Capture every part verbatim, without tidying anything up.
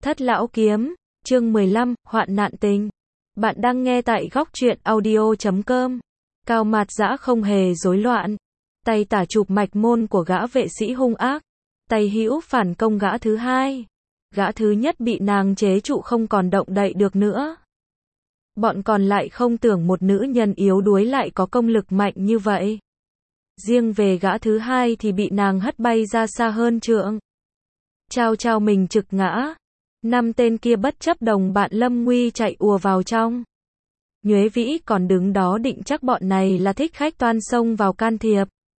Thất Lão Kiếm, chương mười lăm, Hoạn Nạn Tình. Bạn đang nghe tại góc truyện audio chấm com. Cao Mạt Dã không hề rối loạn. Tay tả chụp mạch môn của gã vệ sĩ hung ác. Tay hữu phản công gã thứ hai. Gã thứ nhất bị nàng chế trụ không còn động đậy được nữa. Bọn còn lại không tưởng một nữ nhân yếu đuối lại có công lực mạnh như vậy. Riêng về gã thứ hai thì bị nàng hất bay ra xa hơn trượng. Chao chao mình trực ngã. Năm tên kia bất chấp đồng bạn lâm nguy chạy ùa vào trong. Nhuế Vĩ còn đứng đó định chắc bọn này là thích khách toan xông vào can thiệp.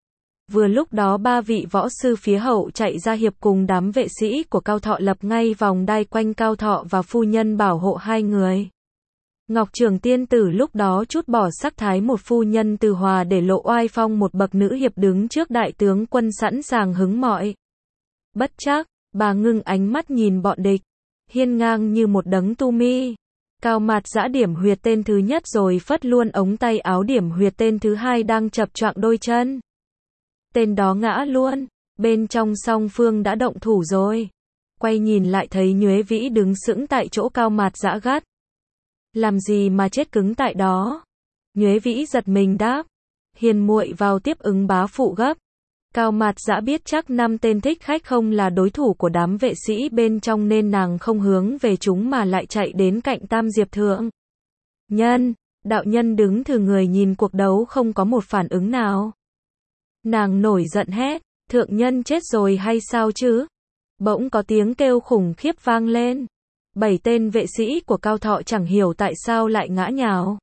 Vừa lúc đó ba vị võ sư phía hậu chạy ra hiệp cùng đám vệ sĩ của Cao Thọ lập ngay vòng đai quanh Cao Thọ và phu nhân bảo hộ hai người. Ngọc Trường Tiên Tử lúc đó trút bỏ sắc thái một phu nhân từ hòa để lộ oai phong một bậc nữ hiệp đứng trước đại tướng quân sẵn sàng hứng mọi. Bất chắc, bà ngưng ánh mắt nhìn bọn địch. Hiên ngang như một đấng tu mi. Cao Mạt Dã điểm huyệt tên thứ nhất rồi phất luôn ống tay áo điểm huyệt tên thứ hai đang chập choạng đôi chân. Tên đó ngã luôn. Bên trong song phương đã động thủ rồi. Quay nhìn lại thấy Nhuế Vĩ đứng sững tại chỗ Cao Mạt Dã gắt. Làm gì mà chết cứng tại đó? Nhuế Vĩ giật mình đáp. Hiền muội vào tiếp ứng bá phụ gấp. Cao Mạt Dã biết chắc năm tên thích khách không là đối thủ của đám vệ sĩ bên trong nên nàng không hướng về chúng mà lại chạy đến cạnh Tam Diệp Thượng Nhân. Đạo nhân đứng thừ người nhìn cuộc đấu không có một phản ứng nào. Nàng nổi giận hét, Thượng Nhân chết rồi hay sao chứ? Bỗng có tiếng kêu khủng khiếp vang lên. Bảy tên vệ sĩ của Cao Thọ chẳng hiểu tại sao lại ngã nhào.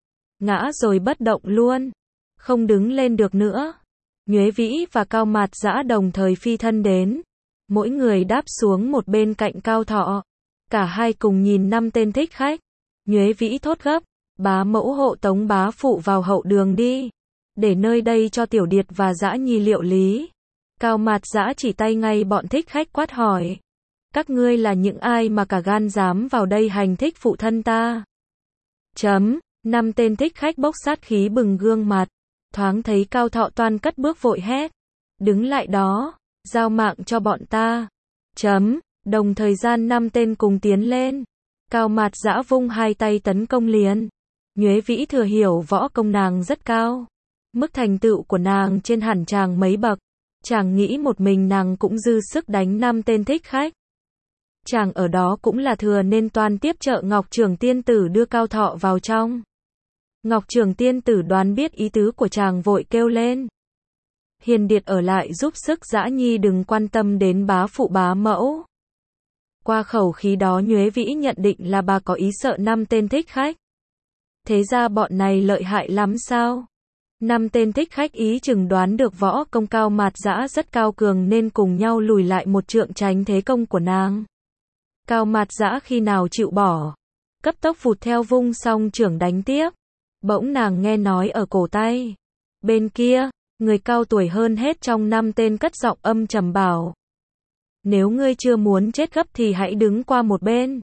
Ngã rồi bất động luôn. Không đứng lên được nữa. Nhuế Vĩ và Cao Mạt Dã đồng thời phi thân đến. Mỗi người đáp xuống một bên cạnh Cao Thọ. Cả hai cùng nhìn năm tên thích khách. Nhuế Vĩ thốt gấp. Bá mẫu hộ tống bá phụ vào hậu đường đi. Để nơi đây cho Tiểu Điệt và Dã Nhi liệu lý. Cao Mạt Dã chỉ tay ngay bọn thích khách quát hỏi. Các ngươi là những ai mà cả gan dám vào đây hành thích phụ thân ta? Chấm. Năm tên thích khách bốc sát khí bừng gương mặt. Thoáng thấy Cao Thọ toan cất bước vội hét. Đứng lại đó, giao mạng cho bọn ta. Chấm. Đồng thời gian năm tên cùng tiến lên. Cao Mạt Dã vung hai tay tấn công liền. Nhuế Vĩ thừa hiểu võ công nàng rất cao. Mức thành tựu của nàng trên hẳn chàng mấy bậc. Chàng nghĩ một mình nàng cũng dư sức đánh năm tên thích khách. Chàng ở đó cũng là thừa nên toan tiếp trợ Ngọc Trường Tiên Tử đưa Cao Thọ vào trong. Ngọc Trường Tiên Tử đoán biết ý tứ của chàng vội kêu lên. Hiền Điệt ở lại giúp sức Dã Nhi đừng quan tâm đến bá phụ bá mẫu. Qua khẩu khí đó Nhuế Vĩ nhận định là bà có ý sợ năm tên thích khách. Thế ra bọn này lợi hại lắm sao? Năm tên thích khách ý chừng đoán được võ công Cao Mạt Dã rất cao cường nên cùng nhau lùi lại một trượng tránh thế công của nàng. Cao Mạt Dã khi nào chịu bỏ. Cấp tốc vụt theo vung song trưởng đánh tiếp. Bỗng nàng nghe nói ở cổ tay. Bên kia, người cao tuổi hơn hết trong năm tên cất giọng âm trầm bảo. Nếu ngươi chưa muốn chết gấp thì hãy đứng qua một bên.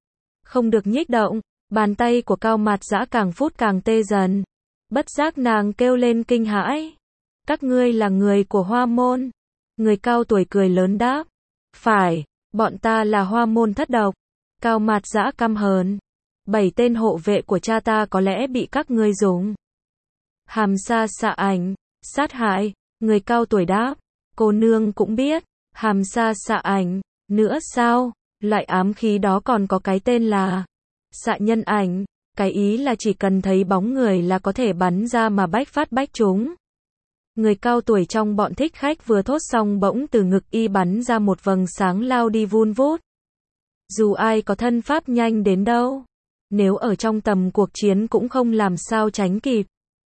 Không được nhích động, bàn tay của Cao Mạt Dã càng phút càng tê dần. Bất giác nàng kêu lên kinh hãi. Các ngươi là người của Hoa Môn. Người cao tuổi cười lớn đáp. Phải, bọn ta là Hoa Môn thất độc. Cao Mạt Dã căm hờn. Bảy tên hộ vệ của cha ta có lẽ bị các ngươi dùng hàm sa xạ ảnh sát hại. Người cao tuổi đáp. Cô nương cũng biết hàm sa xạ ảnh nữa sao? Loại ám khí đó còn có cái tên là xạ nhân ảnh. Cái ý là chỉ cần thấy bóng người là có thể bắn ra mà bách phát bách trúng. Người cao tuổi trong bọn thích khách vừa thốt xong bỗng từ ngực y bắn ra một vầng sáng lao đi vun vút. Dù ai có thân pháp nhanh đến đâu, nếu ở trong tầm cuộc chiến cũng không làm sao tránh kịp.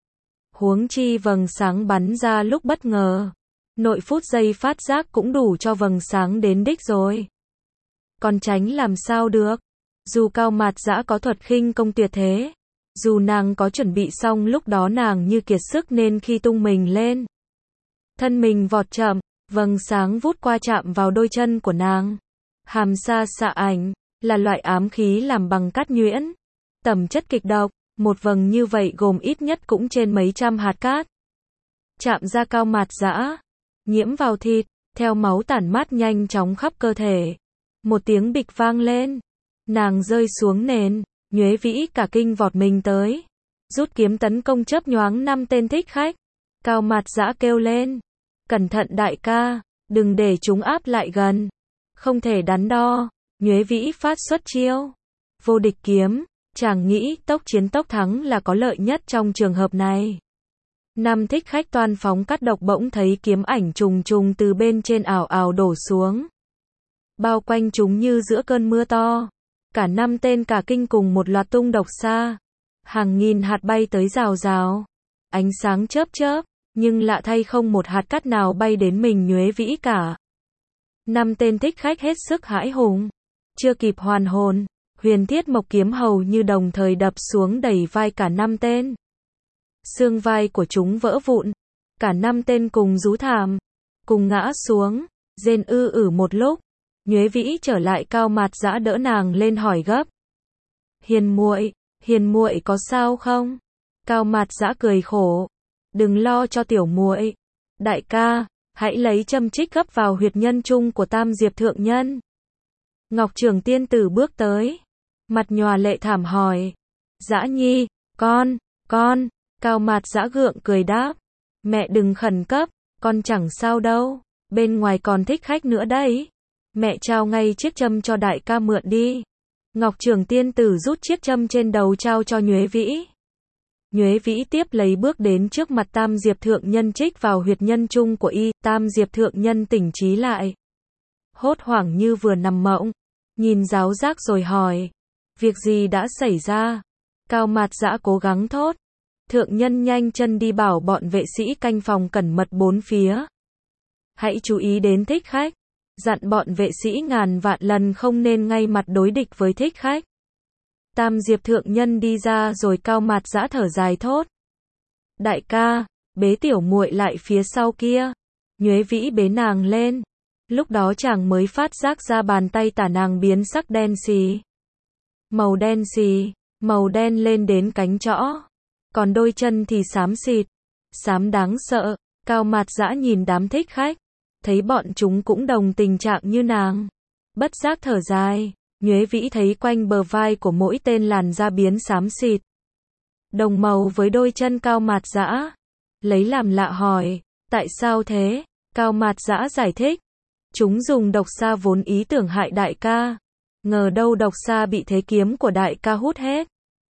Huống chi vầng sáng bắn ra lúc bất ngờ. Nội phút giây phát giác cũng đủ cho vầng sáng đến đích rồi. Còn tránh làm sao được? Dù Cao Mạt Dã có thuật khinh công tuyệt thế. Dù nàng có chuẩn bị xong lúc đó nàng như kiệt sức nên khi tung mình lên. Thân mình vọt chậm, vầng sáng vút qua chạm vào đôi chân của nàng. Hàm sa xạ ảnh là loại ám khí làm bằng cát nhuyễn. Tẩm chất kịch độc, một vầng như vậy gồm ít nhất cũng trên mấy trăm hạt cát. Chạm ra Cao Mạt Dã, nhiễm vào thịt, theo máu tản mát nhanh chóng khắp cơ thể. Một tiếng bịch vang lên. Nàng rơi xuống nền. Nhuế Vĩ cả kinh vọt mình tới. Rút kiếm tấn công chớp nhoáng năm tên thích khách. Cao Mạt Dã kêu lên. Cẩn thận đại ca, đừng để chúng áp lại gần. Không thể đắn đo. Nhuế Vĩ phát xuất chiêu. Vô địch kiếm. Chàng nghĩ tốc chiến tốc thắng là có lợi nhất trong trường hợp này. Năm thích khách toan phóng cắt độc bỗng thấy kiếm ảnh trùng trùng từ bên trên ảo ảo đổ xuống. Bao quanh chúng như giữa cơn mưa to. Cả năm tên cả kinh cùng một loạt tung độc xa. Hàng nghìn hạt bay tới rào rào. Ánh sáng chớp chớp, nhưng lạ thay không một hạt cát nào bay đến mình Nhuế Vĩ cả. Năm tên thích khách hết sức hãi hùng. Chưa kịp hoàn hồn, Huyền Thiết Mộc kiếm hầu như đồng thời đập xuống đẩy vai cả năm tên. Xương vai của chúng vỡ vụn. Cả năm tên cùng rú thảm, cùng ngã xuống, rên ư ử một lúc. Nhuế Vĩ trở lại Cao Mạt Dã đỡ nàng lên hỏi gấp. Hiền muội, Hiền muội có sao không? Cao Mạt Dã cười khổ. Đừng lo cho tiểu muội. Đại ca, hãy lấy châm trích gấp vào huyệt nhân trung của Tam Diệp thượng nhân. Ngọc Trường tiên tử bước tới. Mặt nhòa lệ thảm hỏi. Dã nhi, con, con. Cao Mạt Dã gượng cười đáp. Mẹ đừng khẩn cấp, con chẳng sao đâu. Bên ngoài còn thích khách nữa đấy. Mẹ trao ngay chiếc châm cho đại ca mượn đi. Ngọc Trường tiên tử rút chiếc châm trên đầu trao cho Nhuế Vĩ. Nhuế Vĩ tiếp lấy bước đến trước mặt Tam Diệp thượng nhân trích vào huyệt nhân trung của y. Tam Diệp thượng nhân tỉnh trí lại. Hốt hoảng như vừa nằm mộng. Nhìn giáo giác rồi hỏi. Việc gì đã xảy ra? Cao Mạt Dã cố gắng thốt. Thượng nhân nhanh chân đi bảo bọn vệ sĩ canh phòng cẩn mật bốn phía. Hãy chú ý đến thích khách. Dặn bọn vệ sĩ ngàn vạn lần không nên ngay mặt đối địch với thích khách. Tam Diệp thượng nhân đi ra rồi Cao Mạt Dã thở dài thốt. Đại ca, bế tiểu muội lại phía sau kia. Nhuế Vĩ bế nàng lên. Lúc đó chàng mới phát giác ra bàn tay tả nàng biến sắc đen xì. Màu đen xì, màu đen lên đến cánh trõ. Còn đôi chân thì xám xịt, xám đáng sợ. Cao Mạt Dã nhìn đám thích khách, thấy bọn chúng cũng đồng tình trạng như nàng. Bất giác thở dài. Nhuế Vĩ thấy quanh bờ vai của mỗi tên làn da biến xám xịt, đồng màu với đôi chân Cao Mạt Dã. Lấy làm lạ hỏi, tại sao thế? Cao Mạt Dã giải thích, chúng dùng độc xa vốn ý tưởng hại đại ca. Ngờ đâu độc xa bị thế kiếm của đại ca hút hết.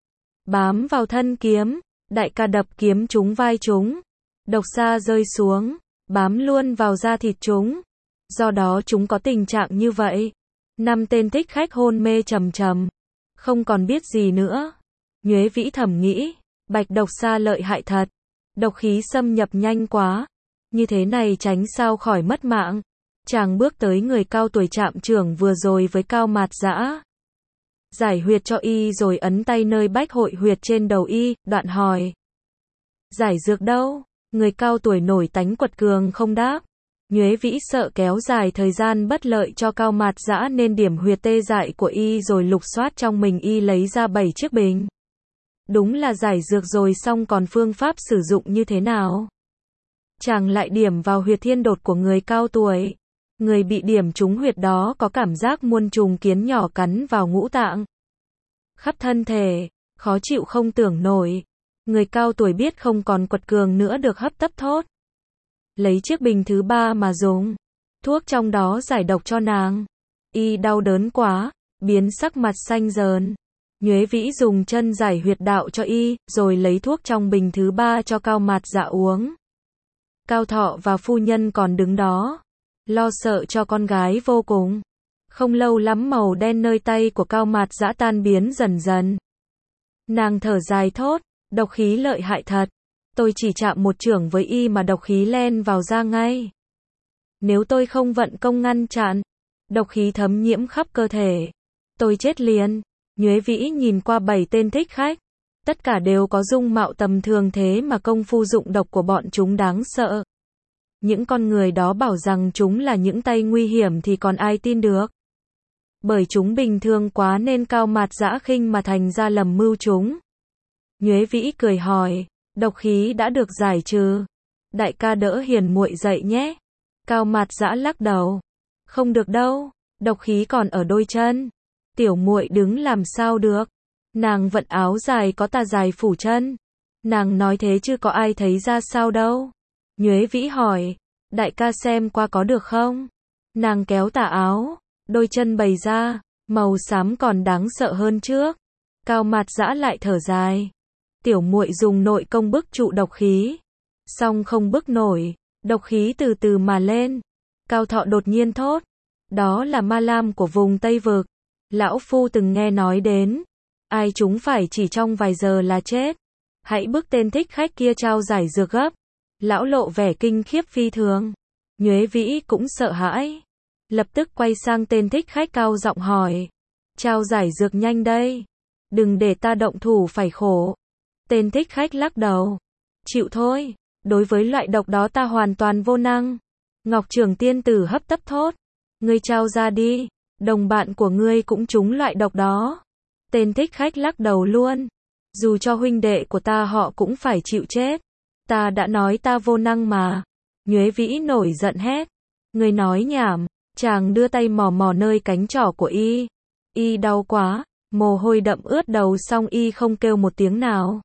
Bám vào thân kiếm, đại ca đập kiếm trúng vai chúng. Độc xa rơi xuống, bám luôn vào da thịt chúng. Do đó chúng có tình trạng như vậy. Năm tên thích khách hôn mê trầm trầm, không còn biết gì nữa. Nhuế Vĩ thầm nghĩ, bạch độc xa lợi hại thật. Độc khí xâm nhập nhanh quá. Như thế này tránh sao khỏi mất mạng. Chàng bước tới người cao tuổi trạm trưởng vừa rồi với Cao Mạt Dã. Giải huyệt cho y rồi ấn tay nơi bách hội huyệt trên đầu y, đoạn hỏi. Giải dược đâu? Người cao tuổi nổi tánh quật cường không đáp. Nhuế Vĩ sợ kéo dài thời gian bất lợi cho Cao Mạt Dã nên điểm huyệt tê dại của y rồi lục soát trong mình y lấy ra bảy chiếc bình. Đúng là giải dược rồi, xong còn phương pháp sử dụng như thế nào? Chàng lại điểm vào huyệt thiên đột của người cao tuổi. Người bị điểm trúng huyệt đó có cảm giác muôn trùng kiến nhỏ cắn vào ngũ tạng, khắp thân thể, khó chịu không tưởng nổi. Người cao tuổi biết không còn quật cường nữa được hấp tấp thốt. Lấy chiếc bình thứ ba mà dùng. Thuốc trong đó giải độc cho nàng. Y đau đớn quá, biến sắc mặt xanh dờn. Nhuế Vĩ dùng chân giải huyệt đạo cho y, rồi lấy thuốc trong bình thứ ba cho Cao Mạt Dã uống. Cao Thọ và phu nhân còn đứng đó, lo sợ cho con gái vô cùng. Không lâu lắm màu đen nơi tay của Cao Mạt Dã tan biến dần dần. Nàng thở dài thốt, độc khí lợi hại thật. Tôi chỉ chạm một chưởng với y mà độc khí len vào da ngay. Nếu tôi không vận công ngăn chặn, độc khí thấm nhiễm khắp cơ thể, tôi chết liền. Nhuế Vĩ nhìn qua bảy tên thích khách. Tất cả đều có dung mạo tầm thường thế mà công phu dụng độc của bọn chúng đáng sợ. Những con người đó bảo rằng chúng là những tay nguy hiểm thì còn ai tin được. Bởi chúng bình thường quá nên Cao Mạt Dã khinh mà thành ra lầm mưu chúng. Nhuế Vĩ cười hỏi, độc khí đã được giải trừ. Đại ca đỡ Hiền muội dậy nhé. Cao Mạt Dã lắc đầu. Không được đâu, độc khí còn ở đôi chân. Tiểu muội đứng làm sao được? Nàng vận áo dài có tà dài phủ chân. Nàng nói thế chứ có ai thấy ra sao đâu. Nhuế Vĩ hỏi, đại ca xem qua có được không? Nàng kéo tà áo, đôi chân bày ra, màu xám còn đáng sợ hơn trước. Cao Mạt Dã lại thở dài. Tiểu muội dùng nội công bức trụ độc khí, song không bức nổi, độc khí từ từ mà lên. Cao Thọ đột nhiên thốt, đó là ma lam của vùng Tây Vực. Lão phu từng nghe nói đến, ai chúng phải chỉ trong vài giờ là chết. Hãy bức tên thích khách kia trao giải dược gấp. Lão lộ vẻ kinh khiếp phi thường. Nhuế Vĩ cũng sợ hãi, lập tức quay sang tên thích khách cao giọng hỏi, trao giải dược nhanh đây, đừng để ta động thủ phải khổ. Tên thích khách lắc đầu, chịu thôi, đối với loại độc đó ta hoàn toàn vô năng. Ngọc Trường tiên tử hấp tấp thốt, ngươi trao ra đi, đồng bạn của ngươi cũng trúng loại độc đó. Tên thích khách lắc đầu luôn, dù cho huynh đệ của ta họ cũng phải chịu chết. Ta đã nói ta vô năng mà. Nhuế Vĩ nổi giận hét, ngươi nói nhảm. Chàng đưa tay mò mò nơi cánh trỏ của y. Y đau quá, mồ hôi đậm ướt đầu xong y không kêu một tiếng nào.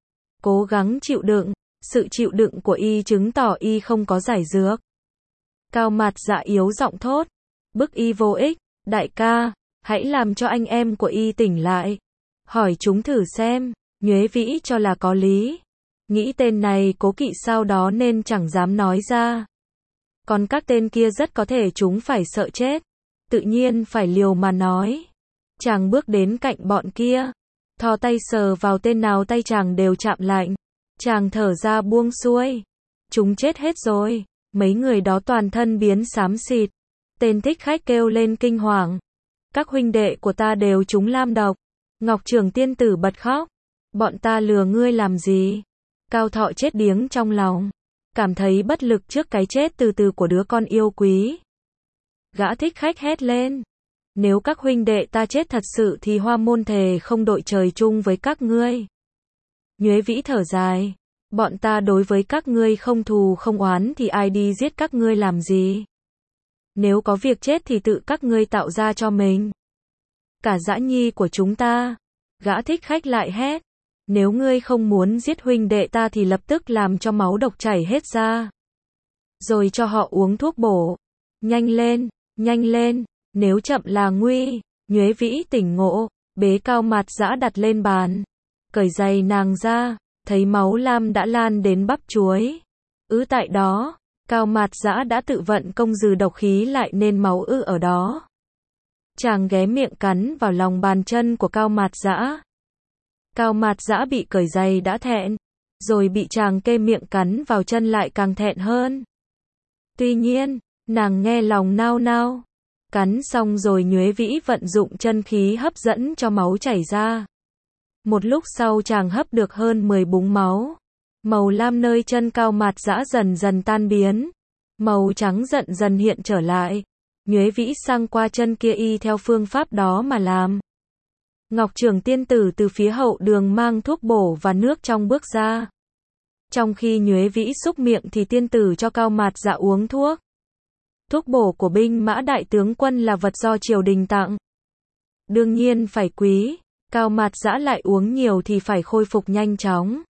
Cố gắng chịu đựng, sự chịu đựng của y chứng tỏ y không có giải dược. Cao Mạt Dã yếu giọng thốt, bức y vô ích, đại ca, hãy làm cho anh em của y tỉnh lại. Hỏi chúng thử xem. Nhuế Vĩ cho là có lý. Nghĩ tên này cố kỵ sau đó nên chẳng dám nói ra. Còn các tên kia rất có thể chúng phải sợ chết, tự nhiên phải liều mà nói. Chàng bước đến cạnh bọn kia, thò tay sờ vào tên nào tay chàng đều chạm lạnh. Chàng thở ra buông xuôi. Chúng chết hết rồi. Mấy người đó toàn thân biến xám xịt. Tên thích khách kêu lên kinh hoàng. Các huynh đệ của ta đều trúng lam độc. Ngọc Trường tiên tử bật khóc. Bọn ta lừa ngươi làm gì? Cao Thọ chết điếng trong lòng, cảm thấy bất lực trước cái chết từ từ của đứa con yêu quý. Gã thích khách hét lên, nếu các huynh đệ ta chết thật sự thì Hoa Môn thề không đội trời chung với các ngươi. Nhuế Vĩ thở dài, bọn ta đối với các ngươi không thù không oán thì ai đi giết các ngươi làm gì? Nếu có việc chết thì tự các ngươi tạo ra cho mình. Cả Dã Nhi của chúng ta. Gã thích khách lại hét, nếu ngươi không muốn giết huynh đệ ta thì lập tức làm cho máu độc chảy hết ra. Rồi cho họ uống thuốc bổ. Nhanh lên, nhanh lên, nếu chậm là nguy. Nhuế Vĩ tỉnh ngộ, bế Cao Mạt Dã đặt lên bàn. Cởi giày nàng ra, thấy máu lam đã lan đến bắp chuối. Ứ tại đó, Cao Mạt Dã đã tự vận công dừ độc khí lại nên máu ứ ở đó. Chàng ghé miệng cắn vào lòng bàn chân của Cao Mạt Dã. Cao Mạt Dã bị cởi giày đã thẹn, rồi bị chàng kê miệng cắn vào chân lại càng thẹn hơn. Tuy nhiên, nàng nghe lòng nao nao. Cắn xong rồi Nhuế Vĩ vận dụng chân khí hấp dẫn cho máu chảy ra. Một lúc sau chàng hấp được hơn mười búng máu. Màu lam nơi chân Cao Mạt Dã dần dần tan biến. Màu trắng dần dần hiện trở lại. Nhuế Vĩ sang qua chân kia y theo phương pháp đó mà làm. Ngọc Trường tiên tử từ phía hậu đường mang thuốc bổ và nước trong bước ra. Trong khi Nhuế Vĩ xúc miệng thì tiên tử cho Cao Mạt Dã uống thuốc. Thuốc bổ của binh mã đại tướng quân là vật do triều đình tặng. Đương nhiên phải quý, Cao Mạt Dã lại uống nhiều thì phải khôi phục nhanh chóng.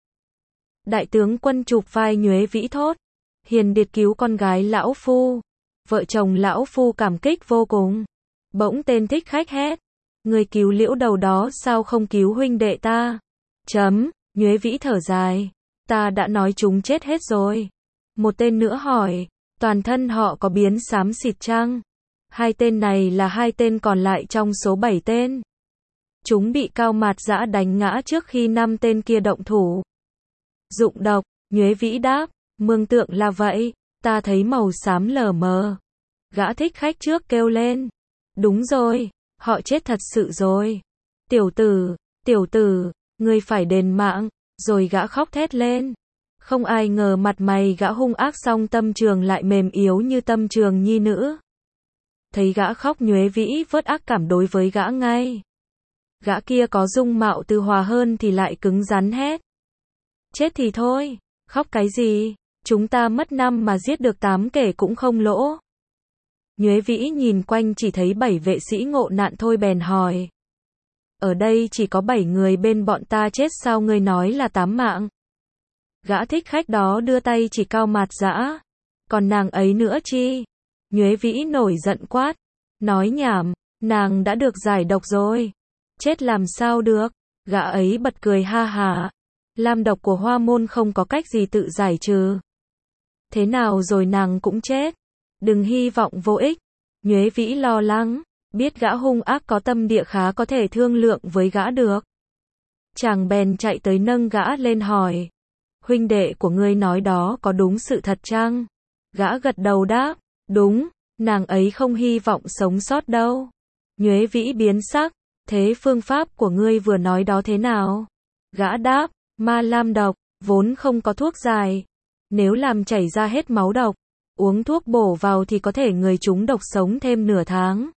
Đại tướng quân chụp vai Nhuế Vĩ thốt, hiền điệt cứu con gái lão phu. Vợ chồng lão phu cảm kích vô cùng. Bỗng tên thích khách hét, người cứu liễu đầu đó sao không cứu huynh đệ ta? Chấm, Nhuế Vĩ thở dài, ta đã nói chúng chết hết rồi. Một tên nữa hỏi, toàn thân họ có biến xám xịt chăng? Hai tên này là hai tên còn lại trong số bảy tên. Chúng bị Cao Mạt Dã đánh ngã trước khi năm tên kia động thủ. Dụng độc, Nhuế Vĩ đáp, mường tượng là vậy, ta thấy màu xám lờ mờ. Gã thích khách trước kêu lên, đúng rồi, họ chết thật sự rồi. Tiểu tử, tiểu tử, ngươi phải đền mạng. Rồi gã khóc thét lên. Không ai ngờ mặt mày gã hung ác song tâm trường lại mềm yếu như tâm trường nhi nữ. Thấy gã khóc Nhuế Vĩ vớt ác cảm đối với gã ngay. Gã kia có dung mạo từ hòa hơn thì lại cứng rắn hét. Chết thì thôi, khóc cái gì, chúng ta mất năm mà giết được tám kẻ cũng không lỗ. Nhuế Vĩ nhìn quanh chỉ thấy bảy vệ sĩ ngộ nạn thôi bèn hỏi. Ở đây chỉ có bảy người bên bọn ta chết sao ngươi nói là tám mạng? Gã thích khách đó đưa tay chỉ Cao Mạt Dã. Còn nàng ấy nữa chi? Nhuế Vĩ nổi giận quát. Nói nhảm, nàng đã được giải độc rồi. Chết làm sao được? Gã ấy bật cười ha hả. Lam độc của Hoa Môn không có cách gì tự giải trừ. Thế nào rồi nàng cũng chết. Đừng hy vọng vô ích. Nhuế Vĩ lo lắng, biết gã hung ác có tâm địa khá có thể thương lượng với gã được. Chàng bèn chạy tới nâng gã lên hỏi. Huynh đệ của ngươi nói đó có đúng sự thật chăng? Gã gật đầu đáp. Đúng, nàng ấy không hy vọng sống sót đâu. Nhuế Vĩ biến sắc. Thế phương pháp của ngươi vừa nói đó thế nào? Gã đáp. Ma lam độc, vốn không có thuốc giải. Nếu làm chảy ra hết máu độc, uống thuốc bổ vào thì có thể người trúng độc sống thêm nửa tháng.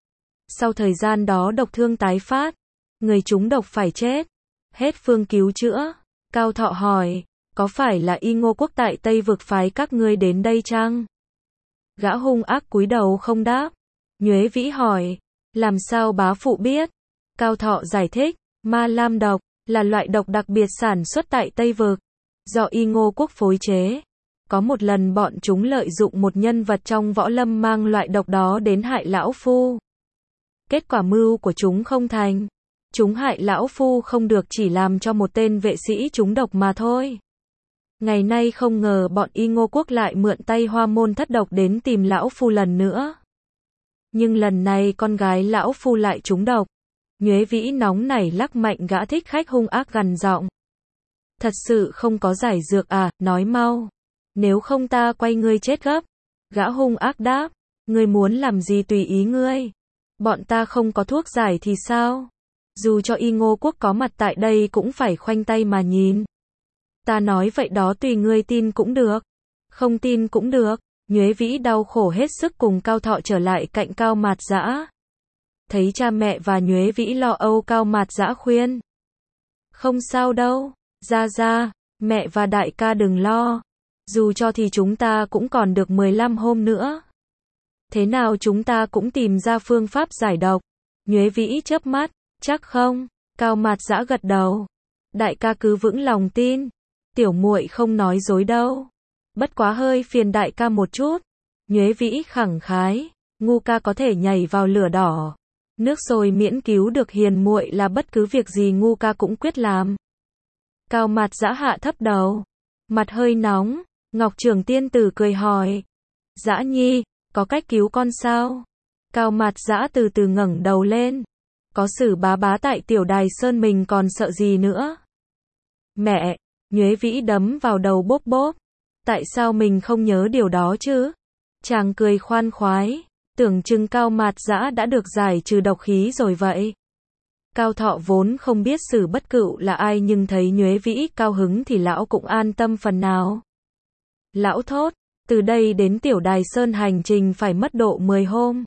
Sau thời gian đó độc thương tái phát, người trúng độc phải chết. Hết phương cứu chữa. Cao Thọ hỏi, có phải là Y Ngô quốc tại Tây vực phái các ngươi đến đây chăng? Gã hung ác cúi đầu không đáp. Nhuế Vĩ hỏi, làm sao bá phụ biết? Cao Thọ giải thích, ma lam độc là loại độc đặc biệt sản xuất tại Tây vực, do Y Ngô quốc phối chế. Có một lần bọn chúng lợi dụng một nhân vật trong võ lâm mang loại độc đó đến hại lão phu. Kết quả mưu của chúng không thành. Chúng hại lão phu không được chỉ làm cho một tên vệ sĩ trúng độc mà thôi. Ngày nay không ngờ bọn Y Ngô quốc lại mượn tay Hoa Môn thất độc đến tìm lão phu lần nữa. Nhưng lần này con gái lão phu lại trúng độc. Nhuế Vĩ nóng nảy lắc mạnh gã thích khách hung ác gằn giọng. Thật sự không có giải dược à, nói mau. Nếu không ta quay ngươi chết gấp. Gã hung ác đáp. Ngươi muốn làm gì tùy ý ngươi. Bọn ta không có thuốc giải thì sao? Dù cho Y Ngô quốc có mặt tại đây cũng phải khoanh tay mà nhìn. Ta nói vậy đó tùy ngươi tin cũng được. Không tin cũng được. Nhuế Vĩ đau khổ hết sức cùng Cao Thọ trở lại cạnh Cao Mạt Dã. Thấy cha mẹ và Nhuế Vĩ lo âu, Cao Mạt Dã khuyên. Không sao đâu, ra ra, mẹ và đại ca đừng lo. Dù cho thì chúng ta cũng còn được mười lăm hôm nữa. Thế nào chúng ta cũng tìm ra phương pháp giải độc. Nhuế Vĩ chớp mắt, chắc không? Cao Mạt Dã gật đầu. Đại ca cứ vững lòng tin. Tiểu muội không nói dối đâu. Bất quá hơi phiền đại ca một chút. Nhuế Vĩ khẳng khái. Ngu ca có thể nhảy vào lửa đỏ. Nước sôi miễn cứu được hiền muội là bất cứ việc gì ngu ca cũng quyết làm. Cao Mạt Dã hạ thấp đầu. Mặt hơi nóng. Ngọc Trường Tiên Tử cười hỏi. Dã nhi, có cách cứu con sao? Cao Mạt Dã từ từ ngẩng đầu lên. Có Sử bá bá tại Tiểu Đài Sơn mình còn sợ gì nữa? Mẹ, Nhuế Vĩ đấm vào đầu bốp bốp. Tại sao mình không nhớ điều đó chứ? Chàng cười khoan khoái. Tưởng chừng Cao Mạt Dã đã được giải trừ độc khí rồi vậy. Cao Thọ vốn không biết Sử Bất Cựu là ai nhưng thấy Nhuế Vĩ cao hứng thì lão cũng an tâm phần nào. Lão thốt, từ đây đến Tiểu Đài Sơn hành trình phải mất độ mười hôm.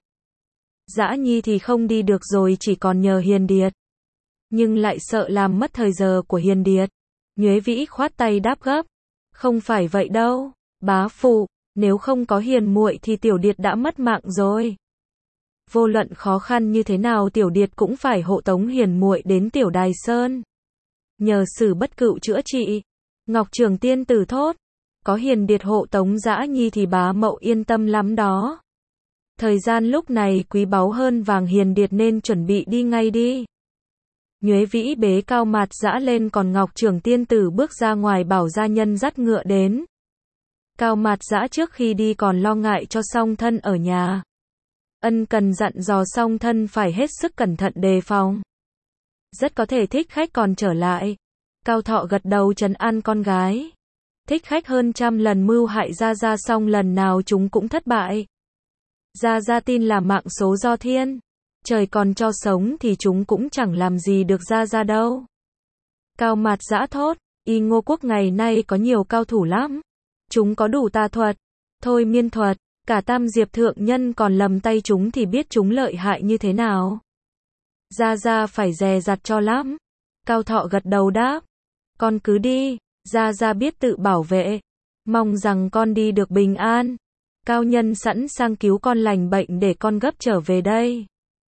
Dã nhi thì không đi được rồi, chỉ còn nhờ Hiền Điệt. Nhưng lại sợ làm mất thời giờ của Hiền Điệt. Nhuế Vĩ khoát tay đáp gấp. Không phải vậy đâu, bá phụ, nếu không có Hiền muội thì Tiểu Điệt đã mất mạng rồi. Vô luận khó khăn như thế nào Tiểu Điệt cũng phải hộ tống Hiền muội đến Tiểu Đài Sơn. Nhờ Sử Bất Cựu chữa trị. Ngọc Trường Tiên Tử thốt. Có Hiền Điệt hộ tống Dã nhi thì bá mậu yên tâm lắm đó. Thời gian lúc này quý báu hơn vàng, Hiền Điệt nên chuẩn bị đi ngay đi. Nhuế Vĩ bế Cao Mạt Dã lên, còn Ngọc Trường Tiên Tử bước ra ngoài bảo gia nhân dắt ngựa đến. Cao Mạt Dã trước khi đi còn lo ngại cho song thân ở nhà. Ân cần dặn dò song thân phải hết sức cẩn thận đề phòng. Rất có thể thích khách còn trở lại. Cao Thọ gật đầu trấn an con gái. Thích khách hơn trăm lần mưu hại Gia Gia song lần nào chúng cũng thất bại. Gia Gia tin là mạng số do thiên. Trời còn cho sống thì chúng cũng chẳng làm gì được Gia Gia đâu. Cao Mạt Dã thốt, Y Ngô quốc ngày nay có nhiều cao thủ lắm. Chúng có đủ tà thuật, thôi miên thuật, cả Tam Diệp thượng nhân còn lầm tay chúng thì biết chúng lợi hại như thế nào. Gia Gia phải dè dặt cho lắm. Cao Thọ gật đầu đáp. Con cứ đi, Gia Gia biết tự bảo vệ. Mong rằng con đi được bình an. cao nhân sẵn sàng cứu con lành bệnh để con gấp trở về đây.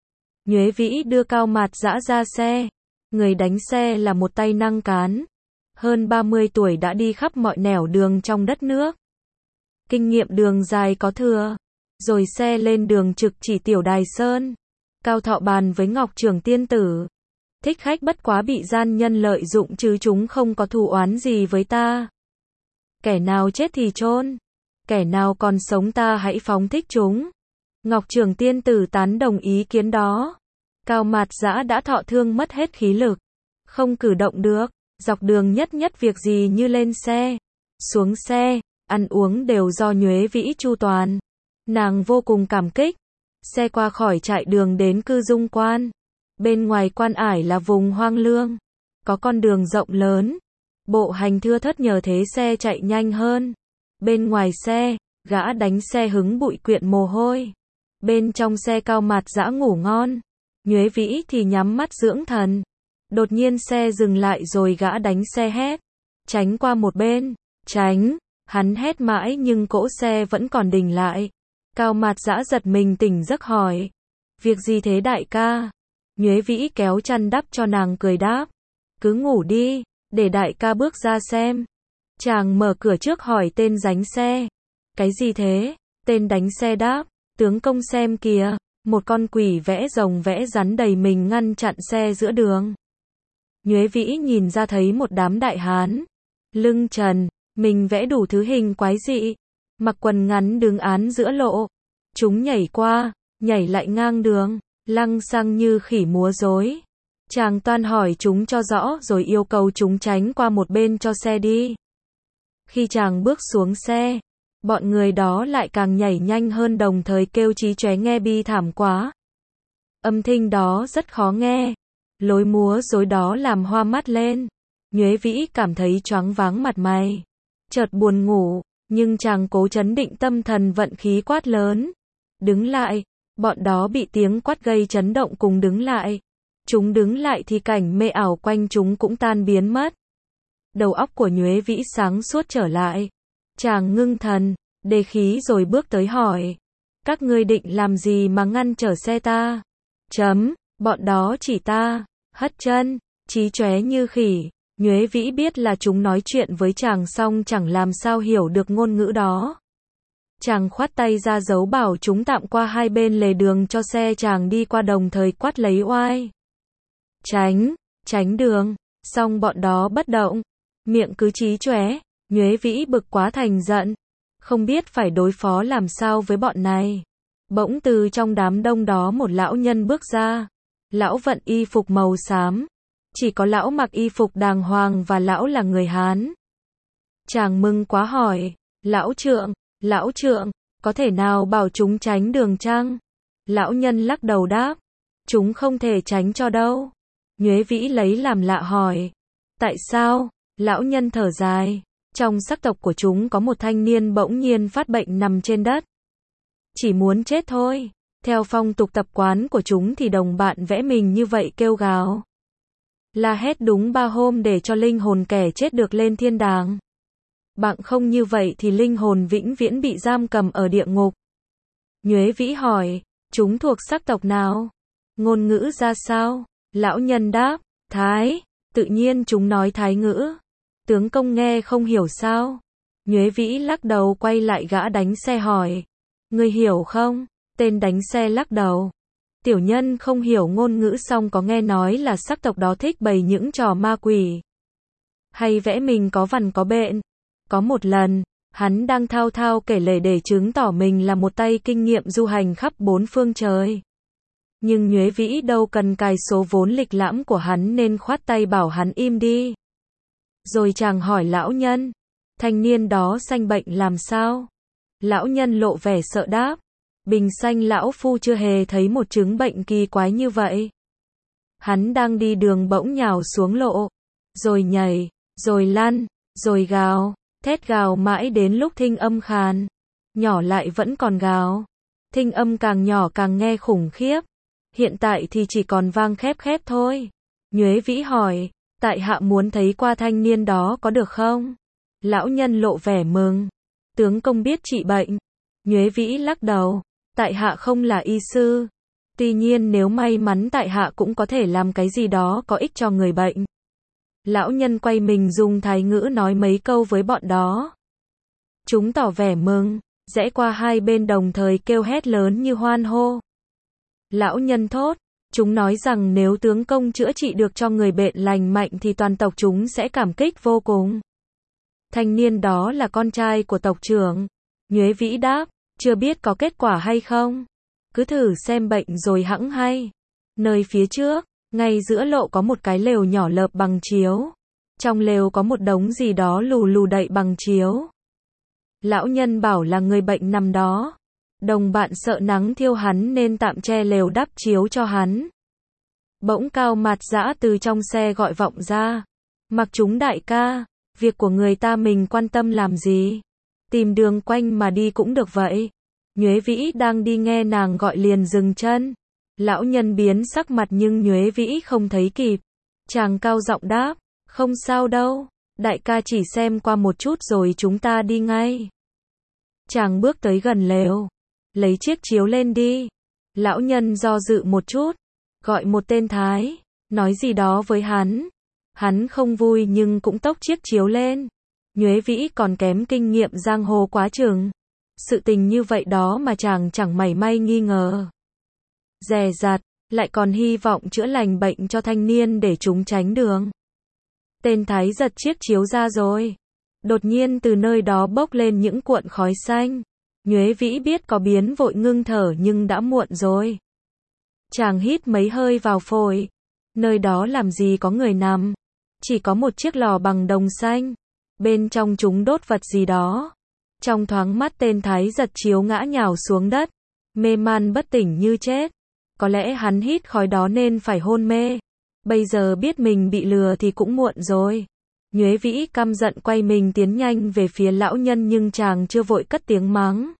Nhuế Vĩ đưa Cao Mạt Dã ra xe. Người đánh xe là một tay năng cán. Hơn ba mươi tuổi đã đi khắp mọi nẻo đường trong đất nước. Kinh nghiệm đường dài có thừa. Rồi xe lên đường trực chỉ Tiểu Đài Sơn. Cao Thọ bàn với Ngọc Trường Tiên Tử. Thích khách bất quá bị gian nhân lợi dụng chứ chúng không có thù oán gì với ta. Kẻ nào chết thì chôn, kẻ nào còn sống ta hãy phóng thích chúng. Ngọc Trường Tiên Tử tán đồng ý kiến đó. Cao Mạt Dã đã thọ thương mất hết khí lực, không cử động được, dọc đường nhất nhất việc gì như lên xe, xuống xe, ăn uống đều do Nhuế Vĩ chu toàn. Nàng vô cùng cảm kích. Xe qua khỏi trại đường đến Cư Dung Quan. Bên ngoài quan ải là vùng hoang lương, có con đường rộng lớn, bộ hành thưa thớt nhờ thế xe chạy nhanh hơn. Bên ngoài xe, gã đánh xe hứng bụi quyện mồ hôi. Bên trong xe Cao Mạt Dã ngủ ngon, Nhuế Vĩ thì nhắm mắt dưỡng thần. Đột nhiên xe dừng lại rồi gã đánh xe hét, tránh qua một bên, tránh. Hắn hét mãi nhưng cỗ xe vẫn còn đình lại. Cao Mạt Dã giật mình tỉnh giấc hỏi, việc gì thế đại ca? Nhuế Vĩ kéo chăn đắp cho nàng cười đáp, cứ ngủ đi, để đại ca bước ra xem. Chàng mở cửa trước hỏi tên đánh xe, cái gì thế? Tên đánh xe đáp, tướng công xem kìa, một con quỷ vẽ rồng vẽ rắn đầy mình ngăn chặn xe giữa đường. Nhuế Vĩ nhìn ra thấy một đám đại hán, lưng trần, mình vẽ đủ thứ hình quái dị, mặc quần ngắn đứng án giữa lộ. Chúng nhảy qua, nhảy lại ngang đường, lăng xăng như khỉ múa rối. Chàng toan hỏi chúng cho rõ rồi yêu cầu chúng tránh qua một bên cho xe đi. Khi chàng bước xuống xe, bọn người đó lại càng nhảy nhanh hơn đồng thời kêu chí chóe nghe bi thảm quá. Âm thanh đó rất khó nghe, lối múa rối đó làm hoa mắt lên. Nhuế Vĩ cảm thấy choáng váng mặt mày, chợt buồn ngủ, nhưng chàng cố trấn định tâm thần vận khí quát lớn, đứng lại. Bọn đó bị tiếng quát gây chấn động cùng đứng lại. Chúng đứng lại thì cảnh mê ảo quanh chúng cũng tan biến mất. Đầu óc của Nhuế Vĩ sáng suốt trở lại. Chàng ngưng thần, đề khí rồi bước tới hỏi, các ngươi định làm gì mà ngăn trở xe ta? Chấm, bọn đó chỉ ta, hất chân, chí chóe như khỉ. Nhuế Vĩ biết là chúng nói chuyện với chàng xong chẳng làm sao hiểu được ngôn ngữ đó. Chàng khoát tay ra dấu bảo chúng tạm qua hai bên lề đường cho xe chàng đi qua đồng thời quát lấy oai. Tránh, tránh đường, xong bọn đó bất động, miệng cứ chí chóe. Nhuế Vĩ bực quá thành giận, không biết phải đối phó làm sao với bọn này. Bỗng từ trong đám đông đó một lão nhân bước ra. Lão vận y phục màu xám. Chỉ có lão mặc y phục đàng hoàng và lão là người Hán. Chàng mừng quá hỏi, lão trượng, lão trượng, có thể nào bảo chúng tránh đường chăng? Lão nhân lắc đầu đáp, chúng không thể tránh cho đâu. Nhuế Vĩ lấy làm lạ hỏi, tại sao? Lão nhân thở dài, trong sắc tộc của chúng có một thanh niên bỗng nhiên phát bệnh nằm trên đất. Chỉ muốn chết thôi. Theo phong tục tập quán của chúng thì đồng bạn vẽ mình như vậy kêu gào, la hét đúng ba hôm để cho linh hồn kẻ chết được lên thiên đàng. Bạn không như vậy thì linh hồn vĩnh viễn bị giam cầm ở địa ngục. Nhuế Vĩ hỏi, chúng thuộc sắc tộc nào? Ngôn ngữ ra sao? Lão nhân đáp, Thái, tự nhiên chúng nói Thái ngữ. Tướng công nghe không hiểu sao? Nhuế Vĩ lắc đầu quay lại gã đánh xe hỏi, ngươi hiểu không? Tên đánh xe lắc đầu, tiểu nhân không hiểu ngôn ngữ song có nghe nói là sắc tộc đó thích bày những trò ma quỷ, hay vẽ mình có vằn có bện. Có một lần, hắn đang thao thao kể lể để chứng tỏ mình là một tay kinh nghiệm du hành khắp bốn phương trời. Nhưng Nhuế Vĩ đâu cần cài số vốn lịch lãm của hắn nên khoát tay bảo hắn im đi. Rồi chàng hỏi lão nhân, thanh niên đó sanh bệnh làm sao? Lão nhân lộ vẻ sợ đáp, bình sanh lão phu chưa hề thấy một chứng bệnh kỳ quái như vậy. Hắn đang đi đường bỗng nhào xuống lộ, rồi nhảy, rồi lăn, rồi gào, thét gào mãi đến lúc thinh âm khàn, nhỏ lại vẫn còn gào. Thinh âm càng nhỏ càng nghe khủng khiếp. Hiện tại thì chỉ còn vang khép khép thôi. Nhuế Vĩ hỏi, tại hạ muốn thấy qua thanh niên đó có được không? Lão nhân lộ vẻ mừng, tướng công biết trị bệnh. Nhuế Vĩ lắc đầu, tại hạ không là y sư. Tuy nhiên nếu may mắn tại hạ cũng có thể làm cái gì đó có ích cho người bệnh. Lão nhân quay mình dùng Thái ngữ nói mấy câu với bọn đó. Chúng tỏ vẻ mừng, rẽ qua hai bên đồng thời kêu hét lớn như hoan hô. Lão nhân thốt, chúng nói rằng nếu tướng công chữa trị được cho người bệnh lành mạnh thì toàn tộc chúng sẽ cảm kích vô cùng. Thanh niên đó là con trai của tộc trưởng. Nhuế Vĩ đáp, chưa biết có kết quả hay không. Cứ thử xem bệnh rồi hẵng hay. Nơi phía trước, ngay giữa lộ có một cái lều nhỏ lợp bằng chiếu. Trong lều có một đống gì đó lù lù đậy bằng chiếu. Lão nhân bảo là người bệnh nằm đó. Đồng bạn sợ nắng thiêu hắn nên tạm che lều đắp chiếu cho hắn. Bỗng Cao Mạt Dã từ trong xe gọi vọng ra. Mặc chúng đại ca, việc của người ta mình quan tâm làm gì? Tìm đường quanh mà đi cũng được vậy. Nhuế Vĩ đang đi nghe nàng gọi liền dừng chân. Lão nhân biến sắc mặt nhưng Nhuế Vĩ không thấy kịp. Chàng cao giọng đáp, không sao đâu, đại ca chỉ xem qua một chút rồi chúng ta đi ngay. Chàng bước tới gần lều, lấy chiếc chiếu lên đi. Lão nhân do dự một chút, gọi một tên Thái, nói gì đó với hắn. Hắn không vui nhưng cũng tốc chiếc chiếu lên. Nhuế Vĩ còn kém kinh nghiệm giang hồ quá chừng. Sự tình như vậy đó mà chàng chẳng mảy may nghi ngờ. Dè dặt, lại còn hy vọng chữa lành bệnh cho thanh niên để chúng tránh đường. Tên Thái giật chiếc chiếu ra rồi. Đột nhiên từ nơi đó bốc lên những cuộn khói xanh. Nhuế Vĩ biết có biến vội ngưng thở nhưng đã muộn rồi. Chàng hít mấy hơi vào phổi. Nơi đó làm gì có người nằm. Chỉ có một chiếc lò bằng đồng xanh. Bên trong chúng đốt vật gì đó. Trong thoáng mắt tên Thái giật chiếu ngã nhào xuống đất. Mê man bất tỉnh như chết. Có lẽ hắn hít khói đó nên phải hôn mê. Bây giờ biết mình bị lừa thì cũng muộn rồi. Nhuế Vĩ căm giận quay mình tiến nhanh về phía lão nhân nhưng chàng chưa vội cất tiếng mắng.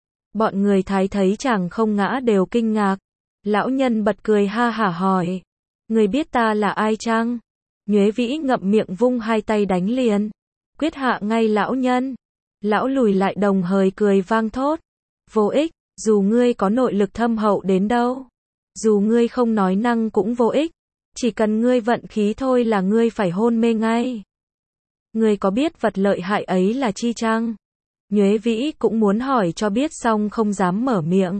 Bọn người Thái thấy chàng không ngã đều kinh ngạc. Lão nhân bật cười ha hả hỏi. Người biết ta là ai chăng? Nhuế Vĩ ngậm miệng vung hai tay đánh liền. Quyết hạ ngay lão nhân. Lão lùi lại đồng hời cười vang thốt. Vô ích, dù ngươi có nội lực thâm hậu đến đâu. Dù ngươi không nói năng cũng vô ích. Chỉ cần ngươi vận khí thôi là ngươi phải hôn mê ngay. Ngươi có biết vật lợi hại ấy là chi chăng? Nhuế Vĩ cũng muốn hỏi cho biết xong không dám mở miệng.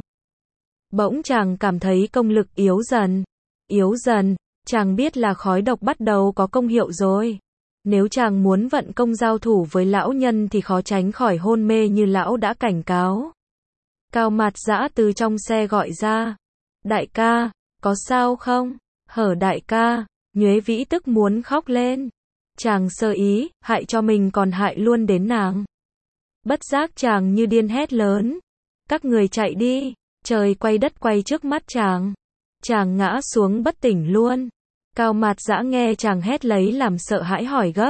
Bỗng chàng cảm thấy công lực yếu dần. Yếu dần, chàng biết là khói độc bắt đầu có công hiệu rồi. Nếu chàng muốn vận công giao thủ với lão nhân thì khó tránh khỏi hôn mê như lão đã cảnh cáo. Cao Mạt Dã từ trong xe gọi ra. Đại ca, có sao không? Hở đại ca, Nhuế Vĩ tức muốn khóc lên. Chàng sơ ý, hại cho mình còn hại luôn đến nàng. Bất giác chàng như điên hét lớn. Các người chạy đi, trời quay đất quay trước mắt chàng. Chàng ngã xuống bất tỉnh luôn. Cao Mạt Dã nghe chàng hét lấy làm sợ hãi hỏi gấp.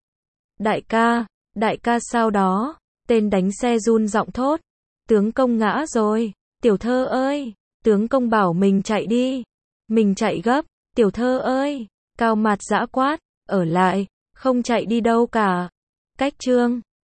Đại ca, đại ca sao đó? Tên đánh xe run giọng thốt. Tướng công ngã rồi, tiểu thơ ơi, tướng công bảo mình chạy đi. Mình chạy gấp, tiểu thơ ơi. Cao Mạt Dã quát, ở lại, không chạy đi đâu cả. Cách chương